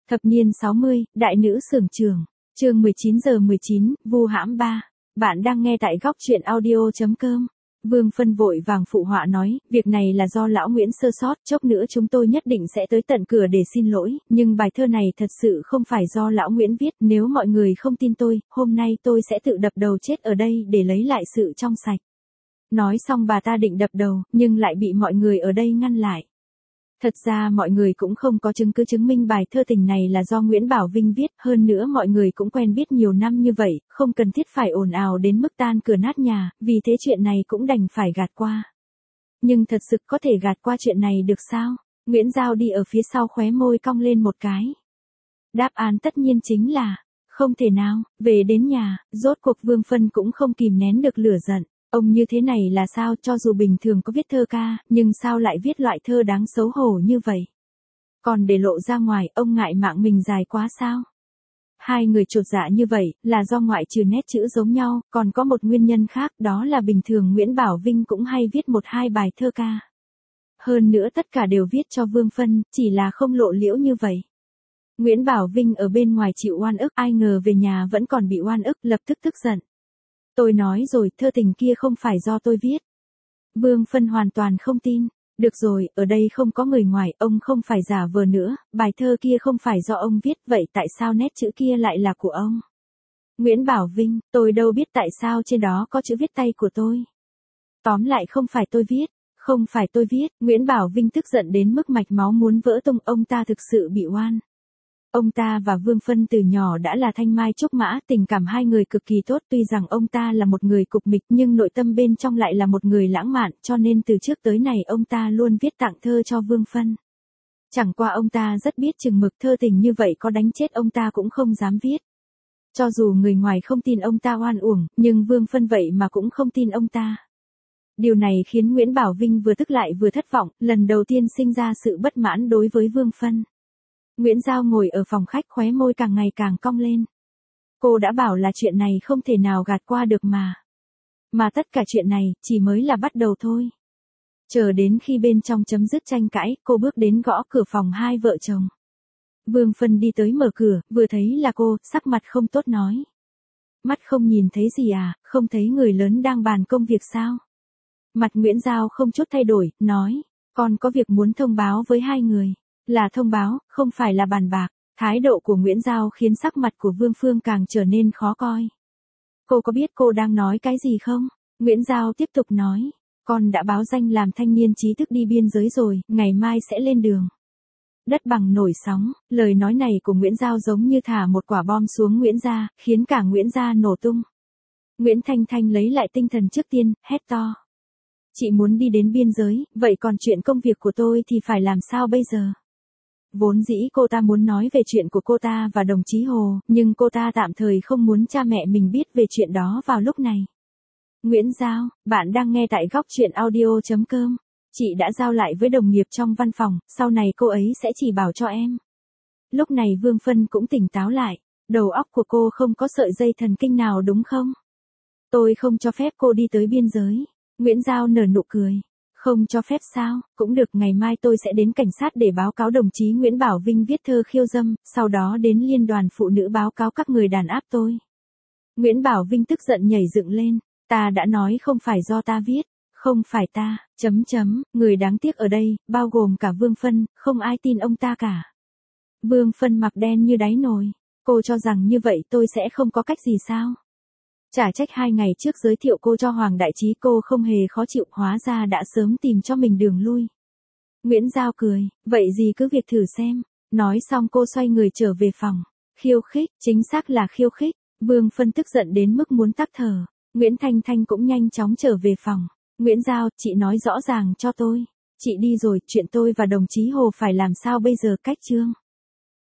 Thập niên 60, đại nữ xưởng trưởng. Chương 19:19, vu hãm 3. Bạn đang nghe tại góc truyện audio.com. Vương Phân vội vàng phụ họa nói, việc này là do lão Nguyễn sơ sót, chốc nữa chúng tôi nhất định sẽ tới tận cửa để xin lỗi, nhưng bài thơ này thật sự không phải do lão Nguyễn viết, nếu mọi người không tin tôi, hôm nay tôi sẽ tự đập đầu chết ở đây để lấy lại sự trong sạch. Nói xong bà ta định đập đầu, nhưng lại bị mọi người ở đây ngăn lại. Thật ra mọi người cũng không có chứng cứ chứng minh bài thơ tình này là do Nguyễn Bảo Vinh viết, hơn nữa mọi người cũng quen biết nhiều năm như vậy, không cần thiết phải ồn ào đến mức tan cửa nát nhà, vì thế chuyện này cũng đành phải gạt qua. Nhưng thật sự có thể gạt qua chuyện này được sao? Nguyễn Giao đi ở phía sau khóe môi cong lên một cái. Đáp án tất nhiên chính là, không thể nào. Về đến nhà, rốt cuộc Vương Phân cũng không kìm nén được lửa giận. Ông như thế này là sao, cho dù bình thường có viết thơ ca, nhưng sao lại viết loại thơ đáng xấu hổ như vậy? Còn để lộ ra ngoài, ông ngại mạng mình dài quá sao? Hai người chột dạ như vậy, là do ngoại trừ nét chữ giống nhau, còn có một nguyên nhân khác, đó là bình thường Nguyễn Bảo Vinh cũng hay viết một hai bài thơ ca. Hơn nữa tất cả đều viết cho Vương Phân, chỉ là không lộ liễu như vậy. Nguyễn Bảo Vinh ở bên ngoài chịu oan ức, ai ngờ về nhà vẫn còn bị oan ức, lập tức tức giận. Tôi nói rồi, thơ tình kia không phải do tôi viết. Vương Phân hoàn toàn không tin. Được rồi, ở đây không có người ngoài, ông không phải giả vờ nữa, bài thơ kia không phải do ông viết, vậy tại sao nét chữ kia lại là của ông? Nguyễn Bảo Vinh, tôi đâu biết tại sao trên đó có chữ viết tay của tôi. Tóm lại không phải tôi viết, không phải tôi viết, Nguyễn Bảo Vinh tức giận đến mức mạch máu muốn vỡ tung, ông ta thực sự bị oan. Ông ta và Vương Phân từ nhỏ đã là thanh mai trúc mã, tình cảm hai người cực kỳ tốt, tuy rằng ông ta là một người cục mịch nhưng nội tâm bên trong lại là một người lãng mạn, cho nên từ trước tới nay ông ta luôn viết tặng thơ cho Vương Phân. Chẳng qua ông ta rất biết chừng mực, thơ tình như vậy có đánh chết ông ta cũng không dám viết. Cho dù người ngoài không tin ông ta oan uổng, nhưng Vương Phân vậy mà cũng không tin ông ta. Điều này khiến Nguyễn Bảo Vinh vừa tức lại vừa thất vọng, lần đầu tiên sinh ra sự bất mãn đối với Vương Phân. Nguyễn Giao ngồi ở phòng khách khóe môi càng ngày càng cong lên. Cô đã bảo là chuyện này không thể nào gạt qua được mà. Mà tất cả chuyện này chỉ mới là bắt đầu thôi. Chờ đến khi bên trong chấm dứt tranh cãi, cô bước đến gõ cửa phòng hai vợ chồng. Vương Phân đi tới mở cửa, vừa thấy là cô, sắc mặt không tốt nói. Mắt không nhìn thấy gì à, không thấy người lớn đang bàn công việc sao? Mặt Nguyễn Giao không chút thay đổi, nói, con có việc muốn thông báo với hai người. Là thông báo, không phải là bàn bạc. Thái độ của Nguyễn Giao khiến sắc mặt của Vương Phương càng trở nên khó coi. Cô có biết cô đang nói cái gì không? Nguyễn Giao tiếp tục nói. Con đã báo danh làm thanh niên trí thức đi biên giới rồi, ngày mai sẽ lên đường. Đất bằng nổi sóng, lời nói này của Nguyễn Giao giống như thả một quả bom xuống Nguyễn gia, khiến cả Nguyễn gia nổ tung. Nguyễn Thanh Thanh lấy lại tinh thần trước tiên, hét to. Chị muốn đi đến biên giới, vậy còn chuyện công việc của tôi thì phải làm sao bây giờ? Vốn dĩ cô ta muốn nói về chuyện của cô ta và đồng chí Hồ, nhưng cô ta tạm thời không muốn cha mẹ mình biết về chuyện đó vào lúc này. Nguyễn Giao, bạn đang nghe tại góc truyện audio.com. Chị đã giao lại với đồng nghiệp trong văn phòng, sau này cô ấy sẽ chỉ bảo cho em. Lúc này Vương Phân cũng tỉnh táo lại, đầu óc của cô không có sợi dây thần kinh nào đúng không? Tôi không cho phép cô đi tới biên giới. Nguyễn Giao nở nụ cười. Không cho phép sao, cũng được, ngày mai tôi sẽ đến cảnh sát để báo cáo đồng chí Nguyễn Bảo Vinh viết thơ khiêu dâm, sau đó đến liên đoàn phụ nữ báo cáo các người đàn áp tôi. Nguyễn Bảo Vinh tức giận nhảy dựng lên, ta đã nói không phải do ta viết, không phải ta, người đáng tiếc ở đây, bao gồm cả Vương Phân, không ai tin ông ta cả. Vương Phân mặt đen như đáy nồi, cô cho rằng như vậy tôi sẽ không có cách gì sao? Chả trách 2 ngày trước giới thiệu cô cho Hoàng Đại Trí cô không hề khó chịu, hóa ra đã sớm tìm cho mình đường lui. Nguyễn Giao cười, vậy gì cứ việc thử xem. Nói xong cô xoay người trở về phòng. Khiêu khích, chính xác là khiêu khích. Vương Phân tức giận đến mức muốn tắc thở. Nguyễn Thanh Thanh cũng nhanh chóng trở về phòng. Nguyễn Giao, chị nói rõ ràng cho tôi. Chị đi rồi, chuyện tôi và đồng chí Hồ phải làm sao bây giờ, cách chương.